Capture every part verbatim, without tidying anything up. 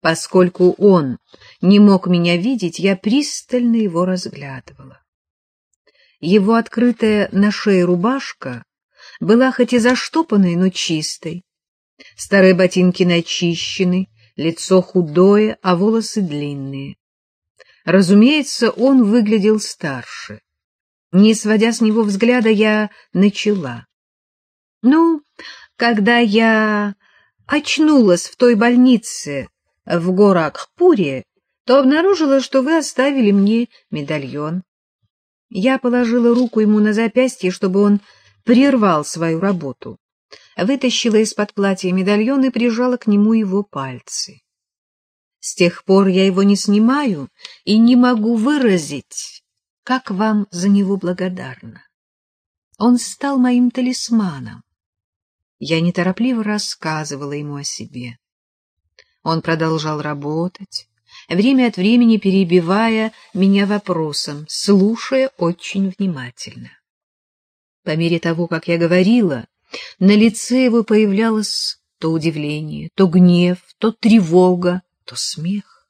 Поскольку он не мог меня видеть, я пристально его разглядывала. Его открытая на шее рубашка была хоть и заштопанной, но чистой. Старые ботинки начищены, лицо худое, а волосы длинные. Разумеется, он выглядел старше. Не сводя с него взгляда, я начала. — Ну, когда я очнулась в той больнице в Горакхпуре, то обнаружила, что вы оставили мне медальон. Я положила руку ему на запястье, чтобы он прервал свою работу. Вытащила из-под платья медальон и прижала к нему его пальцы. С тех пор я его не снимаю и не могу выразить, как вам за него благодарна. Он стал моим талисманом. Я неторопливо рассказывала ему о себе. Он продолжал работать, время от времени перебивая меня вопросом, слушая очень внимательно. По мере того, как я говорила, на лице его появлялось то удивление, то гнев, то тревога, то смех.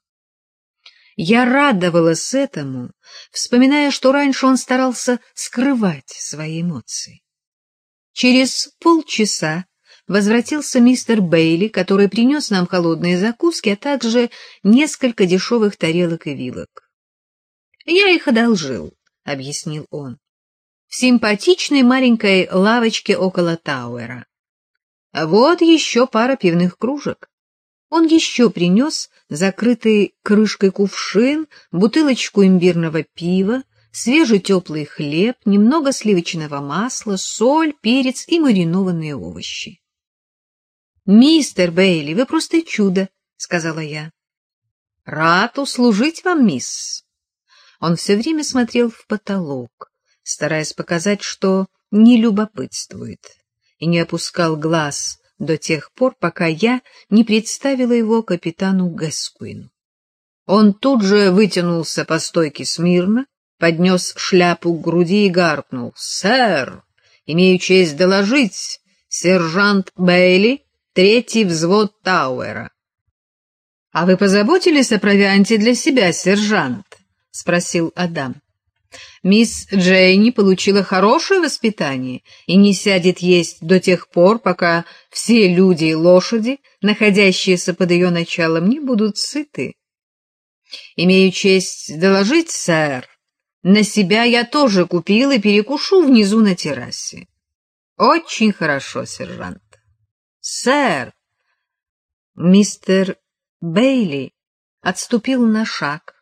Я радовалась этому, вспоминая, что раньше он старался скрывать свои эмоции. Через полчаса возвратился мистер Бейли, который принес нам холодные закуски, а также несколько дешевых тарелок и вилок. — Я их одолжил, — объяснил он, — в симпатичной маленькой лавочке около Тауэра. Вот еще пара пивных кружек. Он еще принес закрытый крышкой кувшин, бутылочку имбирного пива, свежий теплый хлеб, немного сливочного масла, соль, перец и маринованные овощи. — Мистер Бейли, вы просто чудо, — сказала я. — Рад услужить вам, мисс. Он все время смотрел в потолок, стараясь показать, что не любопытствует, и не опускал глаз до тех пор, пока я не представила его капитану Гэскуину. Он тут же вытянулся по стойке смирно, поднес шляпу к груди и гаркнул: «Сэр, имею честь доложить, сержант Бейли, третий взвод Тауэра». — А вы позаботились о провианте для себя, сержант? — спросил Адам. — Мисс Джейни получила хорошее воспитание и не сядет есть до тех пор, пока все люди и лошади, находящиеся под ее началом, не будут сыты. — Имею честь доложить, сэр, на себя я тоже купил и перекушу внизу на террасе. — Очень хорошо, сержант. — Сэр! Мистер Бейли отступил на шаг,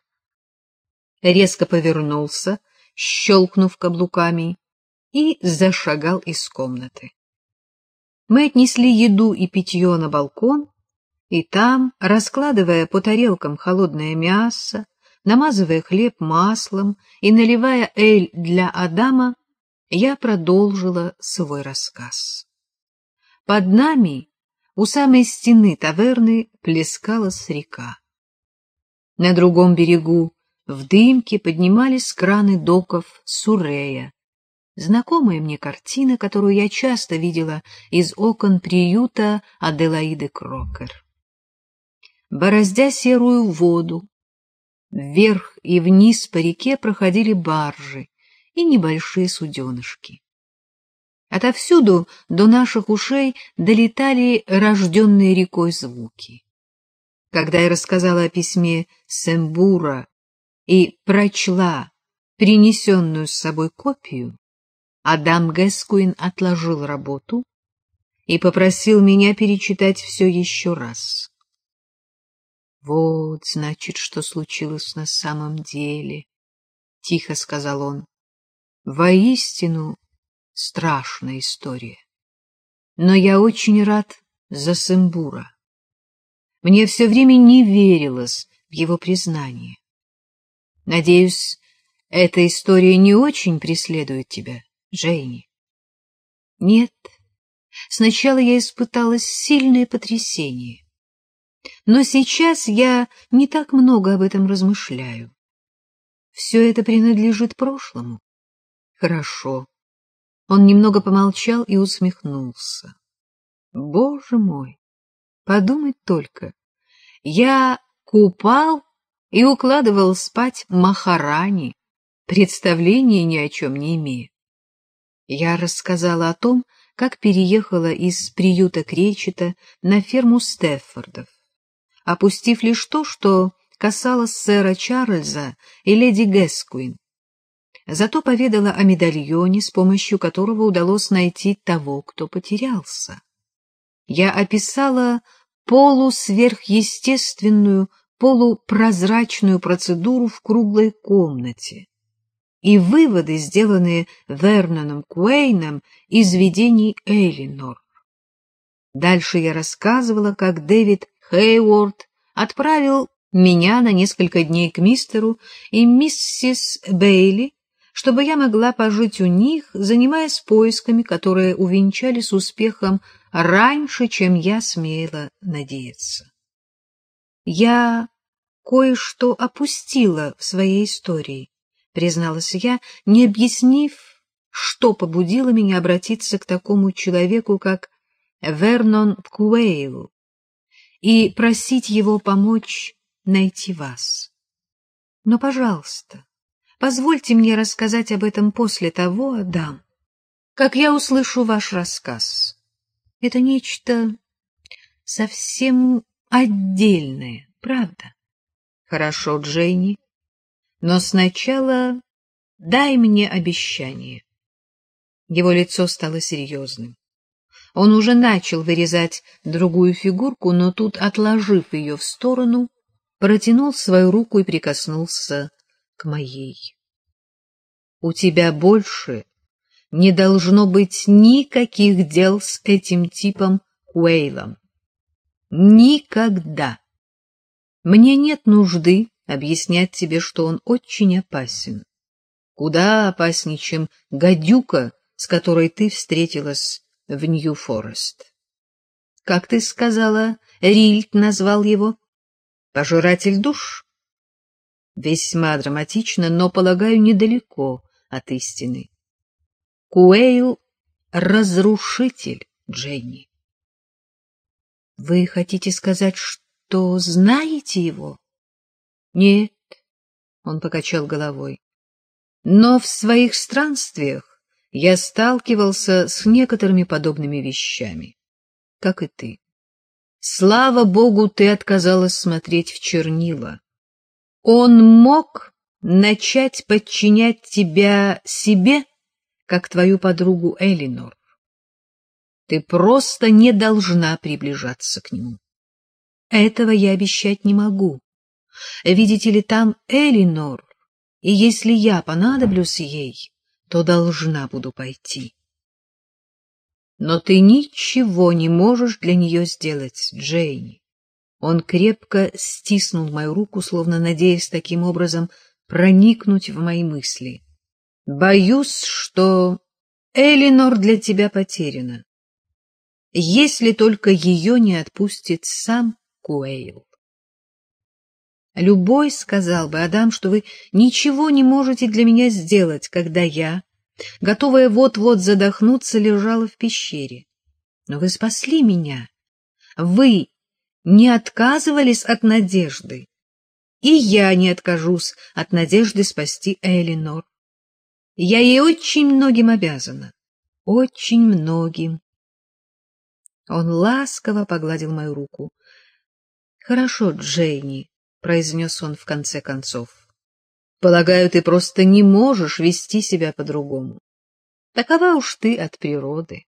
резко повернулся, щелкнув каблуками, и зашагал из комнаты. Мы отнесли еду и питье на балкон, и там, раскладывая по тарелкам холодное мясо, намазывая хлеб маслом и наливая эль для Адама, я продолжила свой рассказ. Под нами, у самой стены таверны, плескалась река. На другом берегу в дымке поднимались краны доков Суррея. Знакомая мне картина, которую я часто видела из окон приюта Аделаиды Крокер. Бороздя серую воду, вверх и вниз по реке проходили баржи и небольшие суденышки. Отовсюду до наших ушей долетали рожденные рекой звуки. Когда я рассказала о письме Сембура и прочла принесенную с собой копию, Адам Гэскуин отложил работу и попросил меня перечитать все еще раз. «Вот, значит, что случилось на самом деле», — тихо сказал он. «Воистину страшная история. Но я очень рад за Сембура. Мне все время не верилось в его признание. Надеюсь, эта история не очень преследует тебя, Джейни?» «Нет, сначала я испытала сильное потрясение. Но сейчас я не так много об этом размышляю. Все это принадлежит прошлому. Хорошо». Он немного помолчал и усмехнулся. «Боже мой, подумать только, я купал и укладывал спать Махарани, представления ни о чем не имея. Я рассказала о том, как переехала из приюта Кречета на ферму Стеффордов, опустив лишь то, что касалось сэра Чарльза и леди Гэскуин. Зато поведала о медальоне, с помощью которого удалось найти того, кто потерялся. Я описала полусверхъестественную, полупрозрачную процедуру в круглой комнате и выводы, сделанные Верноном Куэйном из видений Элинор. Дальше я рассказывала, как Дэвид Хейворд отправил меня на несколько дней к мистеру и миссис Бейли, чтобы я могла пожить у них, занимаясь поисками, которые увенчались успехом раньше, чем я смела надеяться. Я кое-что опустила в своей истории, призналась я, не объяснив, что побудило меня обратиться к такому человеку, как Вернон Куэйл, и просить его помочь найти вас. Но, пожалуйста, позвольте мне рассказать об этом после того, Адам, как я услышу ваш рассказ. Это нечто совсем отдельное, правда? Хорошо, Дженни, но сначала дай мне обещание. Его лицо стало серьезным. Он уже начал вырезать другую фигурку, но тут, отложив ее в сторону, протянул свою руку и прикоснулся к моей. У тебя больше не должно быть никаких дел с этим типом Куэйлом. Никогда. Мне нет нужды объяснять тебе, что он очень опасен. Куда опаснее, чем гадюка, с которой ты встретилась в Нью-Форест. Как ты сказала, Рильд назвал его? Пожиратель душ? Весьма драматично, но, полагаю, недалеко от истины. Куэйл — разрушитель, Дженни. Вы хотите сказать, что знаете его? Нет, он покачал головой. Но в своих странствиях я сталкивался с некоторыми подобными вещами, как и ты. Слава богу, ты отказалась смотреть в чернила. Он мог начать подчинять тебя себе, как твою подругу Элинор. Ты просто не должна приближаться к нему. Этого я обещать не могу. Видите ли, там Элинор, и если я понадоблюсь ей, то должна буду пойти. Но ты ничего не можешь для нее сделать, Джейни. Он крепко стиснул мою руку, словно надеясь таким образом проникнуть в мои мысли. Боюсь, что Элинор для тебя потеряна, если только ее не отпустит сам Куэйл. Любой сказал бы, Адам, что вы ничего не можете для меня сделать, когда я, готовая вот-вот задохнуться, лежала в пещере. Но вы спасли меня. Вы не отказывались от надежды, и я не откажусь от надежды спасти Элинор. Я ей очень многим обязана, очень многим. Он ласково погладил мою руку. — Хорошо, Джейни, — произнес он в конце концов. — Полагаю, ты просто не можешь вести себя по-другому. Такова уж ты от природы.